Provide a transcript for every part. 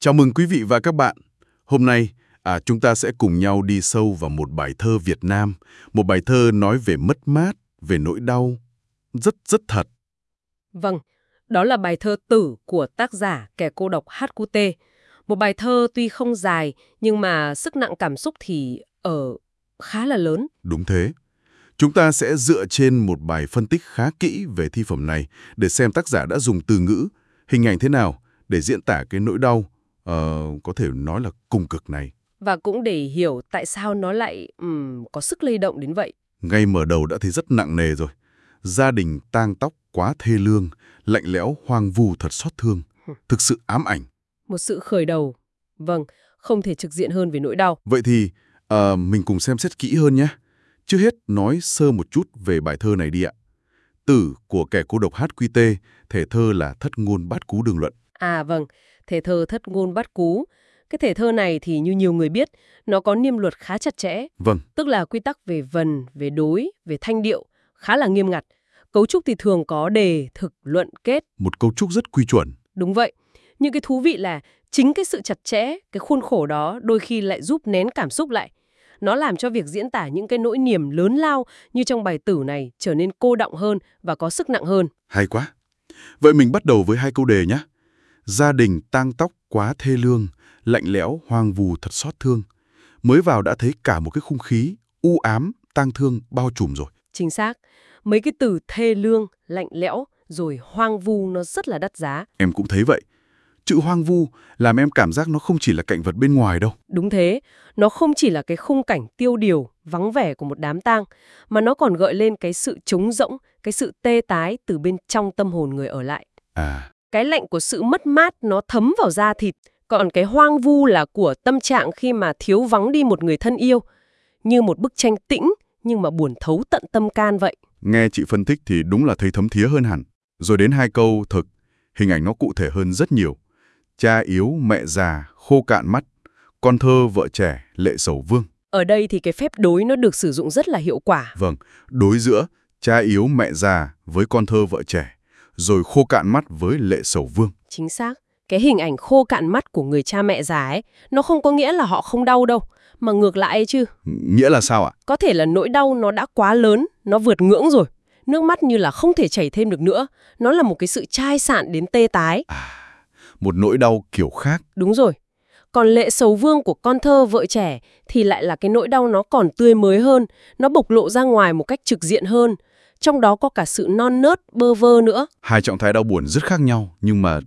Chào mừng quý vị và các bạn. Hôm nay, chúng ta sẽ cùng nhau đi sâu vào một bài thơ Việt Nam, một bài thơ nói về mất mát, về nỗi đau, rất rất thật. Vâng, đó là bài thơ Tử của tác giả Kẻ cô độc HQT. Một bài thơ tuy không dài, nhưng mà sức nặng cảm xúc thì khá là lớn. Đúng thế. Chúng ta sẽ dựa trên một bài phân tích khá kỹ về thi phẩm này để xem tác giả đã dùng từ ngữ, hình ảnh thế nào để diễn tả cái nỗi đau, có thể nói là cùng cực này. Và cũng để hiểu tại sao nó lại có sức lay động đến vậy. Ngay mở đầu đã thấy rất nặng nề rồi. Gia đình tang tóc quá thê lương, lạnh lẽo hoang vu thật xót thương, thực sự ám ảnh. Một sự khởi đầu, vâng, không thể trực diện hơn về nỗi đau. Vậy thì mình cùng xem xét kỹ hơn nhé. Trước hết nói sơ một chút về bài thơ này đi ạ. Tử của Kẻ cô độc HQT, thể thơ là thất ngôn bát cú đường luận. À vâng, thể thơ thất ngôn bát cú. Cái thể thơ này thì như nhiều người biết, nó có niêm luật khá chặt chẽ. Vâng, Tức là quy tắc về vần, về đối, về thanh điệu, khá là nghiêm ngặt. Cấu trúc thì thường có đề, thực, luận, kết. một cấu trúc rất quy chuẩn. Đúng vậy. Nhưng cái thú vị là chính cái sự chặt chẽ, cái khuôn khổ đó đôi khi lại giúp nén cảm xúc lại. Nó làm cho việc diễn tả những cái nỗi niềm lớn lao như trong bài Tử này trở nên cô đọng hơn và có sức nặng hơn. Hay quá. Vậy mình bắt đầu với hai câu đề nhé. Gia đình tang tóc quá thê lương, lạnh lẽo hoang vu thật xót thương. Mới vào đã thấy cả một cái khung khí u ám, tang thương bao trùm rồi. Chính xác. Mấy cái từ thê lương, lạnh lẽo, rồi hoang vu nó rất là đắt giá. Em cũng thấy vậy. Chữ hoang vu làm em cảm giác nó không chỉ là cảnh vật bên ngoài đâu. Đúng thế, nó không chỉ là cái khung cảnh tiêu điều, vắng vẻ của một đám tang, mà nó còn gợi lên cái sự trống rỗng, cái sự tê tái từ bên trong tâm hồn người ở lại. Cái lạnh của sự mất mát nó thấm vào da thịt, còn cái hoang vu là của tâm trạng khi mà thiếu vắng đi một người thân yêu. Như một bức tranh tĩnh, nhưng mà buồn thấu tận tâm can vậy. Nghe chị phân tích thì đúng là thấy thấm thía hơn hẳn. Rồi đến hai câu thực, hình ảnh nó cụ thể hơn rất nhiều. Cha yếu, mẹ già, khô cạn mắt, con thơ, vợ trẻ, lệ sầu vương. Ở đây thì cái phép đối nó được sử dụng rất là hiệu quả. Vâng, đối giữa cha yếu, mẹ già với con thơ, vợ trẻ, rồi khô cạn mắt với lệ sầu vương. Chính xác. Cái hình ảnh khô cạn mắt của người cha mẹ già ấy, nó không có nghĩa là họ không đau đâu, mà ngược lại ấy chứ. Nghĩa là sao ạ? Có thể là nỗi đau nó đã quá lớn, nó vượt ngưỡng rồi. Nước mắt như là không thể chảy thêm được nữa. Nó là một cái sự chai sạn đến tê tái. Một nỗi đau kiểu khác. Đúng rồi. Còn lệ sầu vương của con thơ vợ trẻ thì lại là cái nỗi đau nó còn tươi mới hơn, nó bộc lộ ra ngoài một cách trực diện hơn. Trong đó có cả sự non nớt, bơ vơ nữa. Hai trạng thái đau buồn rất khác nhau, nhưng mà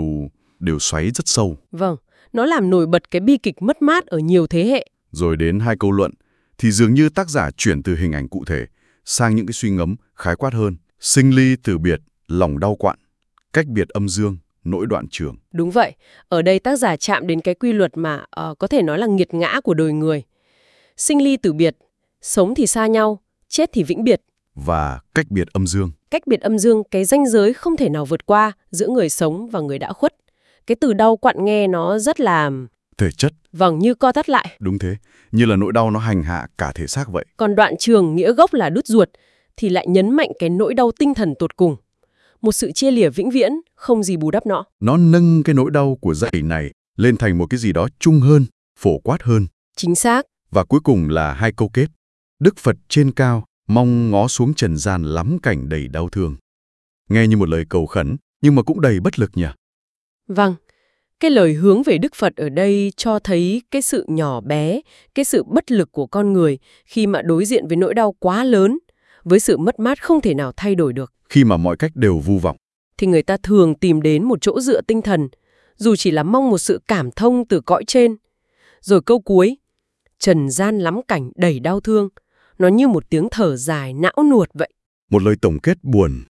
đều xoáy rất sâu. Vâng, nó làm nổi bật cái bi kịch mất mát ở nhiều thế hệ. Rồi đến hai câu luận, thì dường như tác giả chuyển từ hình ảnh cụ thể sang những cái suy ngẫm khái quát hơn. Sinh ly từ biệt, lòng đau quặn, cách biệt âm dương, nỗi đoạn trường. Đúng vậy, ở đây tác giả chạm đến cái quy luật mà có thể nói là nghiệt ngã của đời người. Sinh ly tử biệt, sống thì xa nhau, chết thì vĩnh biệt. Và cách biệt âm dương. Cách biệt âm dương, cái ranh giới không thể nào vượt qua giữa người sống và người đã khuất. Cái từ đau quặn nghe nó rất là... thể chất. Vâng, như co thắt lại. Đúng thế, như là nỗi đau nó hành hạ cả thể xác vậy. Còn đoạn trường nghĩa gốc là đứt ruột, thì lại nhấn mạnh cái nỗi đau tinh thần tột cùng. Một sự chia lìa vĩnh viễn, không gì bù đắp nó. Nó nâng cái nỗi đau của gia đình này lên thành một cái gì đó chung hơn, phổ quát hơn. Chính xác. Và cuối cùng là hai câu kết. Đức Phật trên cao, mong ngó xuống trần gian lắm cảnh đầy đau thương. Nghe như một lời cầu khẩn, nhưng mà cũng đầy bất lực nhỉ? Vâng. Cái lời hướng về Đức Phật ở đây cho thấy cái sự nhỏ bé, cái sự bất lực của con người khi mà đối diện với nỗi đau quá lớn, với sự mất mát không thể nào thay đổi được. Khi mà mọi cách đều vu vọng, thì người ta thường tìm đến một chỗ dựa tinh thần, dù chỉ là mong một sự cảm thông từ cõi trên. Rồi câu cuối, trần gian lắm cảnh đầy đau thương, nó như một tiếng thở dài não nuột vậy. Một lời tổng kết buồn.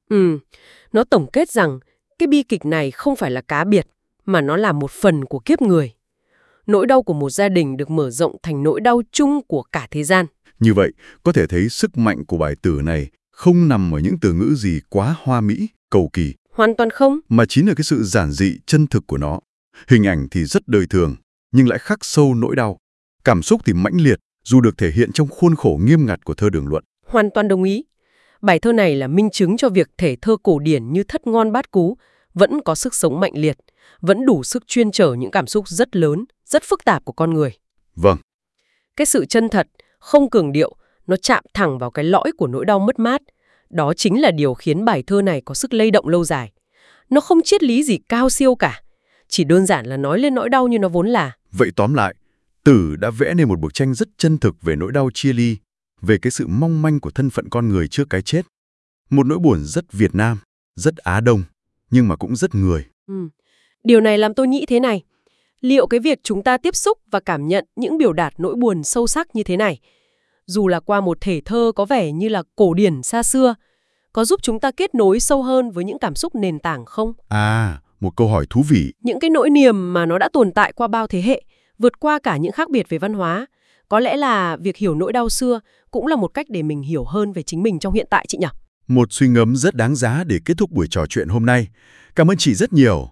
Nó tổng kết rằng cái bi kịch này không phải là cá biệt, mà nó là một phần của kiếp người. Nỗi đau của một gia đình được mở rộng thành nỗi đau chung của cả thế gian. Như vậy, có thể thấy sức mạnh của bài tử này không nằm ở những từ ngữ gì quá hoa mỹ, cầu kỳ. Hoàn toàn không. Mà chính là cái sự giản dị, chân thực của nó. Hình ảnh thì rất đời thường, nhưng lại khắc sâu nỗi đau. Cảm xúc thì mãnh liệt, dù được thể hiện trong khuôn khổ nghiêm ngặt của thơ đường luận. Hoàn toàn đồng ý. Bài thơ này là minh chứng cho việc thể thơ cổ điển như Thất ngôn bát cú vẫn có sức sống mạnh liệt, vẫn đủ sức chuyên chở những cảm xúc rất lớn, rất phức tạp của con người. Vâng. Cái sự chân thật, không cường điệu, nó chạm thẳng vào cái lõi của nỗi đau mất mát. Đó chính là điều khiến bài thơ này có sức lay động lâu dài. Nó không triết lý gì cao siêu cả, chỉ đơn giản là nói lên nỗi đau như nó vốn là. Vậy tóm lại, Tử đã vẽ nên một bức tranh rất chân thực về nỗi đau chia ly, về cái sự mong manh của thân phận con người trước cái chết. Một nỗi buồn rất Việt Nam, rất Á Đông, nhưng mà cũng rất người. Điều này làm tôi nghĩ thế này. Liệu cái việc chúng ta tiếp xúc và cảm nhận những biểu đạt nỗi buồn sâu sắc như thế này, dù là qua một thể thơ có vẻ như là cổ điển xa xưa, có giúp chúng ta kết nối sâu hơn với những cảm xúc nền tảng không? Một câu hỏi thú vị. Những cái nỗi niềm mà nó đã tồn tại qua bao thế hệ, vượt qua cả những khác biệt về văn hóa. Có lẽ là việc hiểu nỗi đau xưa cũng là một cách để mình hiểu hơn về chính mình trong hiện tại chị nhỉ? Một suy ngẫm rất đáng giá để kết thúc buổi trò chuyện hôm nay. Cảm ơn chị rất nhiều.